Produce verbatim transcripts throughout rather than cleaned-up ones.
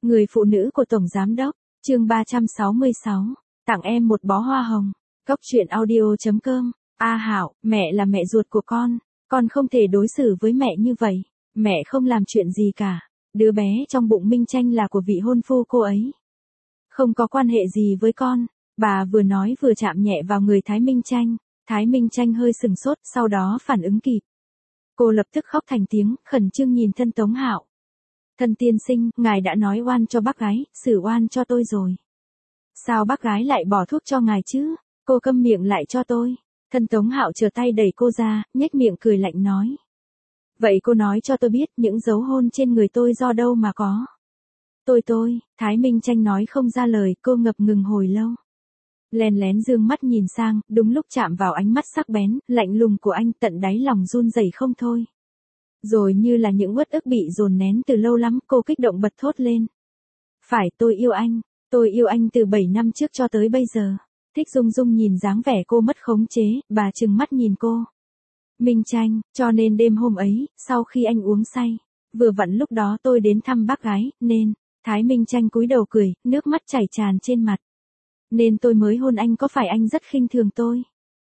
Người phụ nữ của Tổng Giám Đốc, chương ba trăm sáu mươi sáu, tặng em một bó hoa hồng. Cốc truyện audio chấm com. A Hạo, mẹ là mẹ ruột của con, con không thể đối xử với mẹ như vậy. Mẹ không làm chuyện gì cả. Đứa bé trong bụng Minh Tranh là của vị hôn phu cô ấy. Không có quan hệ gì với con. Bà vừa nói vừa chạm nhẹ vào người Thái Minh Tranh. Thái Minh Tranh hơi sừng sốt, sau đó phản ứng kịp. Cô lập tức khóc thành tiếng, khẩn trương nhìn thân Tống Hạo. Thân tiên sinh, ngài đã nói oan cho bác gái, xử oan cho tôi rồi. Sao bác gái lại bỏ thuốc cho ngài chứ? Cô câm miệng lại cho tôi. Thân Tống Hạo trở tay đẩy cô ra, nhếch miệng cười lạnh nói. Vậy cô nói cho tôi biết những dấu hôn trên người tôi do đâu mà có. Tôi tôi, Thái Minh Tranh nói không ra lời, cô ngập ngừng hồi lâu. Lén lén dương mắt nhìn sang, đúng lúc chạm vào ánh mắt sắc bén, lạnh lùng của anh, tận đáy lòng run rẩy không thôi. Rồi như là những uất ức bị dồn nén từ lâu lắm, cô kích động bật thốt lên. Phải, tôi yêu anh, tôi yêu anh từ bảy năm trước cho tới bây giờ. Thích Dung Dung nhìn dáng vẻ cô mất khống chế, bà trừng mắt nhìn cô. Minh Tranh, cho nên đêm hôm ấy, sau khi anh uống say, vừa vặn lúc đó tôi đến thăm bác gái, nên, Thái Minh Tranh cúi đầu cười, nước mắt chảy tràn trên mặt. Nên tôi mới hôn anh, có phải anh rất khinh thường tôi?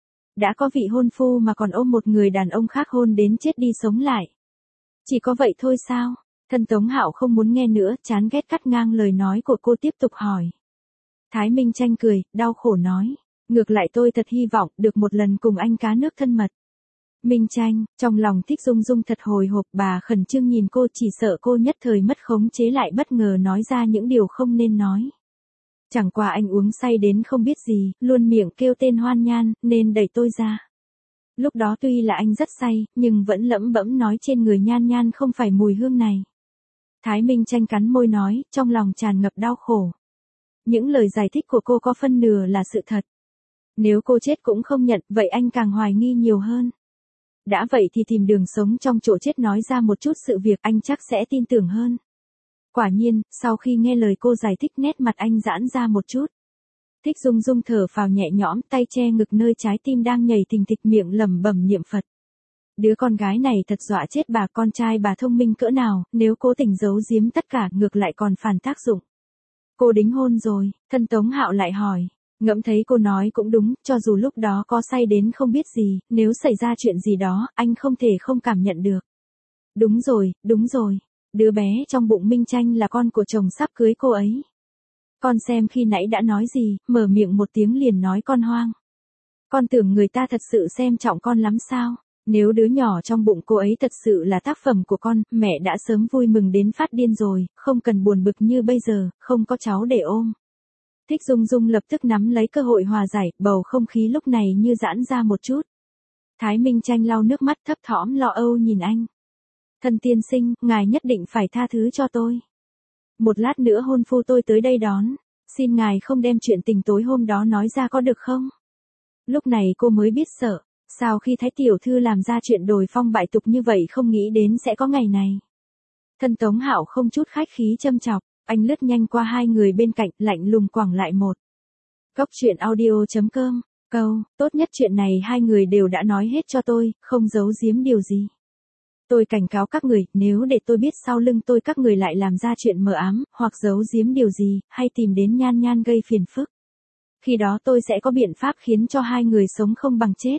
Đã có vị hôn phu mà còn ôm một người đàn ông khác hôn đến chết đi sống lại. Chỉ có vậy thôi sao? Thân Tống Hạo không muốn nghe nữa, chán ghét cắt ngang lời nói của cô, tiếp tục hỏi. Thái Minh Tranh cười, đau khổ nói. Ngược lại tôi thật hy vọng được một lần cùng anh cá nước thân mật. Minh Tranh, trong lòng Thích Dung Dung thật hồi hộp, bà khẩn trương nhìn cô, chỉ sợ cô nhất thời mất khống chế lại bất ngờ nói ra những điều không nên nói. Chẳng qua anh uống say đến không biết gì, luôn miệng kêu tên Hoan Nhan, nên đẩy tôi ra. Lúc đó tuy là anh rất say, nhưng vẫn lẩm bẩm nói trên người Nhan Nhan không phải mùi hương này. Thái Minh Tranh cắn môi nói, trong lòng tràn ngập đau khổ. Những lời giải thích của cô có phân nửa là sự thật. Nếu cô chết cũng không nhận, vậy anh càng hoài nghi nhiều hơn. Đã vậy thì tìm đường sống trong chỗ chết, nói ra một chút sự việc, anh chắc sẽ tin tưởng hơn. Quả nhiên, sau khi nghe lời cô giải thích, nét mặt anh giãn ra một chút. Thích Dung Dung thở phào nhẹ nhõm, tay che ngực nơi trái tim đang nhảy thình thịch, miệng lẩm bẩm niệm Phật. Đứa con gái này thật dọa chết bà, con trai bà thông minh cỡ nào, nếu cố tình giấu giếm tất cả ngược lại còn phản tác dụng. Cô đính hôn rồi, thân Tống Hạo lại hỏi. Ngẫm thấy cô nói cũng đúng, cho dù lúc đó có say đến không biết gì, nếu xảy ra chuyện gì đó, anh không thể không cảm nhận được. Đúng rồi, đúng rồi. Đứa bé trong bụng Minh Tranh là con của chồng sắp cưới cô ấy. Con xem khi nãy đã nói gì, mở miệng một tiếng liền nói con hoang. Con tưởng người ta thật sự xem trọng con lắm sao? Nếu đứa nhỏ trong bụng cô ấy thật sự là tác phẩm của con, mẹ đã sớm vui mừng đến phát điên rồi, không cần buồn bực như bây giờ, không có cháu để ôm. Thích Dung Dung lập tức nắm lấy cơ hội hòa giải, bầu không khí lúc này như giãn ra một chút. Thái Minh Tranh lau nước mắt thấp thỏm lo âu nhìn anh. Thân tiên sinh, ngài nhất định phải tha thứ cho tôi. Một lát nữa hôn phu tôi tới đây đón, xin ngài không đem chuyện tình tối hôm đó nói ra có được không? Lúc này cô mới biết sợ, sao khi Thái tiểu thư làm ra chuyện đồi phong bại tục như vậy không nghĩ đến sẽ có ngày này. Thân Tống Hạo không chút khách khí châm chọc, anh lướt nhanh qua hai người bên cạnh, lạnh lùng quẳng lại một. Cốc truyện audio chấm com, câu, tốt nhất chuyện này hai người đều đã nói hết cho tôi, không giấu giếm điều gì. Tôi cảnh cáo các người, nếu để tôi biết sau lưng tôi các người lại làm ra chuyện mờ ám, hoặc giấu giếm điều gì, hay tìm đến Nhan Nhan gây phiền phức. Khi đó tôi sẽ có biện pháp khiến cho hai người sống không bằng chết.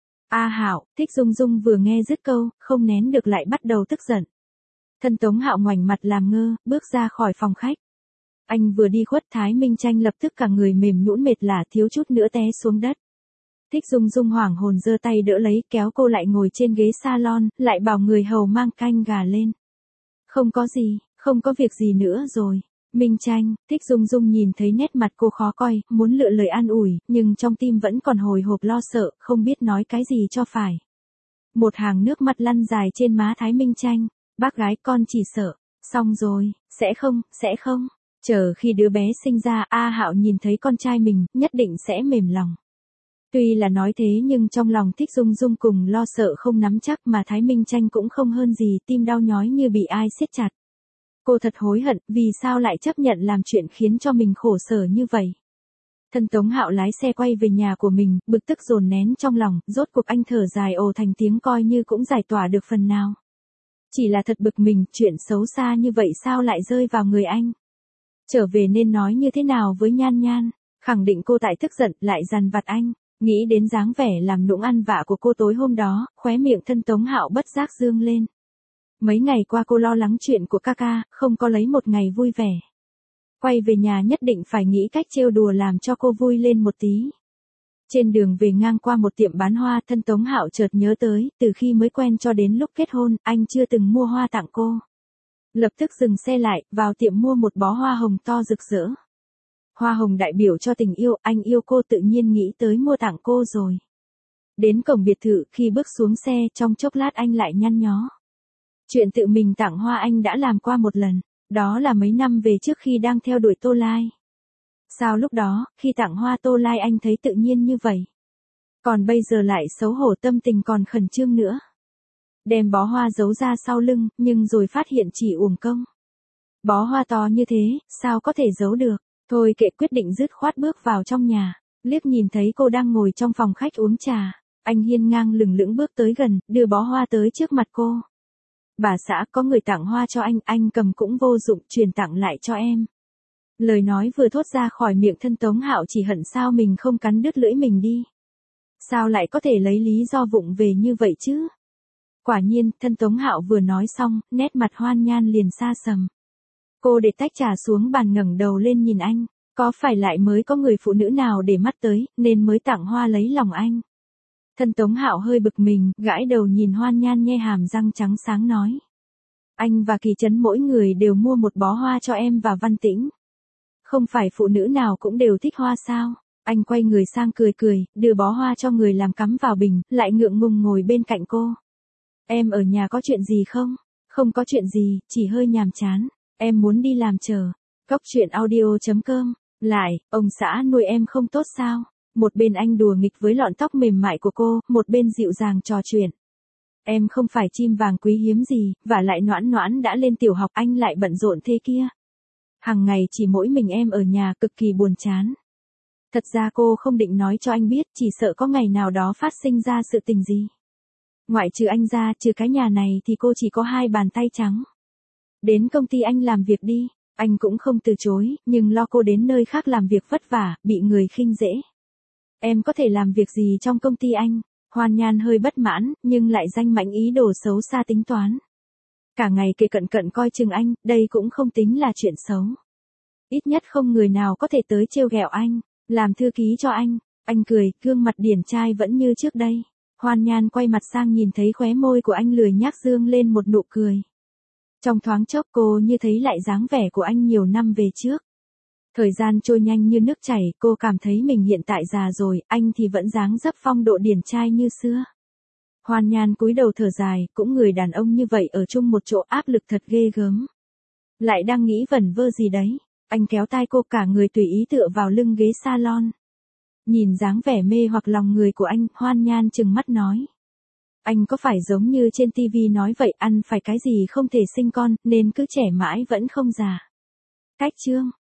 A Hạo, Thích Dung Dung vừa nghe dứt câu, không nén được lại bắt đầu tức giận. Thân Tống Hạo ngoảnh mặt làm ngơ, bước ra khỏi phòng khách. Anh vừa đi khuất, Thái Minh Tranh lập tức cả người mềm nhũn mệt lả, thiếu chút nữa té xuống đất. Thích Dung Dung hoảng hồn giơ tay đỡ lấy, kéo cô lại ngồi trên ghế salon, lại bảo người hầu mang canh gà lên. Không có gì, không có việc gì nữa rồi. Minh Tranh, Thích Dung Dung nhìn thấy nét mặt cô khó coi, muốn lựa lời an ủi, nhưng trong tim vẫn còn hồi hộp lo sợ, không biết nói cái gì cho phải. Một hàng nước mắt lăn dài trên má Thái Minh Tranh. Bác gái, con chỉ sợ. Xong rồi, sẽ không, sẽ không. Chờ khi đứa bé sinh ra, A Hạo nhìn thấy con trai mình, nhất định sẽ mềm lòng. Tuy là nói thế nhưng trong lòng Thích Dung Dung cùng lo sợ không nắm chắc, mà Thái Minh Tranh cũng không hơn gì, tim đau nhói như bị ai siết chặt. Cô thật hối hận, vì sao lại chấp nhận làm chuyện khiến cho mình khổ sở như vậy. Thân Tống Hạo lái xe quay về nhà của mình, bực tức dồn nén trong lòng, rốt cuộc anh thở dài ồ thành tiếng, coi như cũng giải tỏa được phần nào. Chỉ là thật bực mình, chuyện xấu xa như vậy sao lại rơi vào người anh. Trở về nên nói như thế nào với Nhan Nhan, khẳng định cô tại tức giận lại dằn vặt anh, nghĩ đến dáng vẻ làm nũng ăn vạ của cô tối hôm đó, khóe miệng thân Tống Hạo bất giác dương lên. Mấy ngày qua cô lo lắng chuyện của ca ca, không có lấy một ngày vui vẻ. Quay về nhà nhất định phải nghĩ cách trêu đùa làm cho cô vui lên một tí. Trên đường về ngang qua một tiệm bán hoa, thân Tống Hạo chợt nhớ tới, từ khi mới quen cho đến lúc kết hôn, anh chưa từng mua hoa tặng cô. Lập tức dừng xe lại, vào tiệm mua một bó hoa hồng to rực rỡ. Hoa hồng đại biểu cho tình yêu, anh yêu cô tự nhiên nghĩ tới mua tặng cô rồi. Đến cổng biệt thự, khi bước xuống xe, trong chốc lát anh lại nhăn nhó. Chuyện tự mình tặng hoa anh đã làm qua một lần, đó là mấy năm về trước khi đang theo đuổi Tô Lai. Sao lúc đó, khi tặng hoa Tô Lai anh thấy tự nhiên như vậy? Còn bây giờ lại xấu hổ, tâm tình còn khẩn trương nữa. Đem bó hoa giấu ra sau lưng, nhưng rồi phát hiện chỉ uổng công. Bó hoa to như thế, sao có thể giấu được? Thôi kệ, quyết định dứt khoát bước vào trong nhà. Liếc nhìn thấy cô đang ngồi trong phòng khách uống trà. Anh hiên ngang lừng lững bước tới gần, đưa bó hoa tới trước mặt cô. Bà xã, có người tặng hoa cho anh, anh cầm cũng vô dụng, truyền tặng lại cho em. Lời nói vừa thốt ra khỏi miệng thân Tống Hạo chỉ hận sao mình không cắn đứt lưỡi mình đi. Sao lại có thể lấy lý do vụng về như vậy chứ? Quả nhiên, thân Tống Hạo vừa nói xong, nét mặt Hoan Nhan liền xa sầm. Cô để tách trà xuống bàn, ngẩng đầu lên nhìn anh, có phải lại mới có người phụ nữ nào để mắt tới, nên mới tặng hoa lấy lòng anh? Thân Tống Hạo hơi bực mình, gãi đầu nhìn Hoan Nhan nhe hàm răng trắng sáng nói. Anh và Kỳ Trấn mỗi người đều mua một bó hoa cho em và Văn Tĩnh. Không phải phụ nữ nào cũng đều thích hoa sao? Anh quay người sang cười cười, đưa bó hoa cho người làm cắm vào bình, lại ngượng ngùng ngồi bên cạnh cô. Em ở nhà có chuyện gì không? Không có chuyện gì, chỉ hơi nhàm chán. Em muốn đi làm chờ. Cốc truyện audio chấm com. Lại, ông xã nuôi em không tốt sao? Một bên anh đùa nghịch với lọn tóc mềm mại của cô, một bên dịu dàng trò chuyện. Em không phải chim vàng quý hiếm gì, và lại Noãn Noãn đã lên tiểu học, anh lại bận rộn thế kia. Hằng ngày chỉ mỗi mình em ở nhà, cực kỳ buồn chán. Thật ra cô không định nói cho anh biết, chỉ sợ có ngày nào đó phát sinh ra sự tình gì. Ngoại trừ anh ra, trừ cái nhà này thì cô chỉ có hai bàn tay trắng. Đến công ty anh làm việc đi, anh cũng không từ chối, nhưng lo cô đến nơi khác làm việc vất vả, bị người khinh dễ. Em có thể làm việc gì trong công ty anh? Hoan Nhan hơi bất mãn, nhưng lại danh mãnh ý đồ xấu xa tính toán. Cả ngày kề cận cận coi chừng anh, đây cũng không tính là chuyện xấu. Ít nhất không người nào có thể tới trêu ghẹo anh, làm thư ký cho anh. Anh cười, gương mặt điển trai vẫn như trước đây. Hoan Nhan quay mặt sang nhìn thấy khóe môi của anh lười nhác dương lên một nụ cười. Trong thoáng chốc cô như thấy lại dáng vẻ của anh nhiều năm về trước. Thời gian trôi nhanh như nước chảy, cô cảm thấy mình hiện tại già rồi, anh thì vẫn dáng dấp phong độ điển trai như xưa. Hoan Nhan cúi đầu thở dài, cũng người đàn ông như vậy ở chung một chỗ áp lực thật ghê gớm. Lại đang nghĩ vẩn vơ gì đấy, anh kéo tai cô, cả người tùy ý tựa vào lưng ghế salon. Nhìn dáng vẻ mê hoặc lòng người của anh, Hoan Nhan trừng mắt nói. Anh có phải giống như trên tivi nói vậy, ăn phải cái gì không thể sinh con, nên cứ trẻ mãi vẫn không già. Cách chương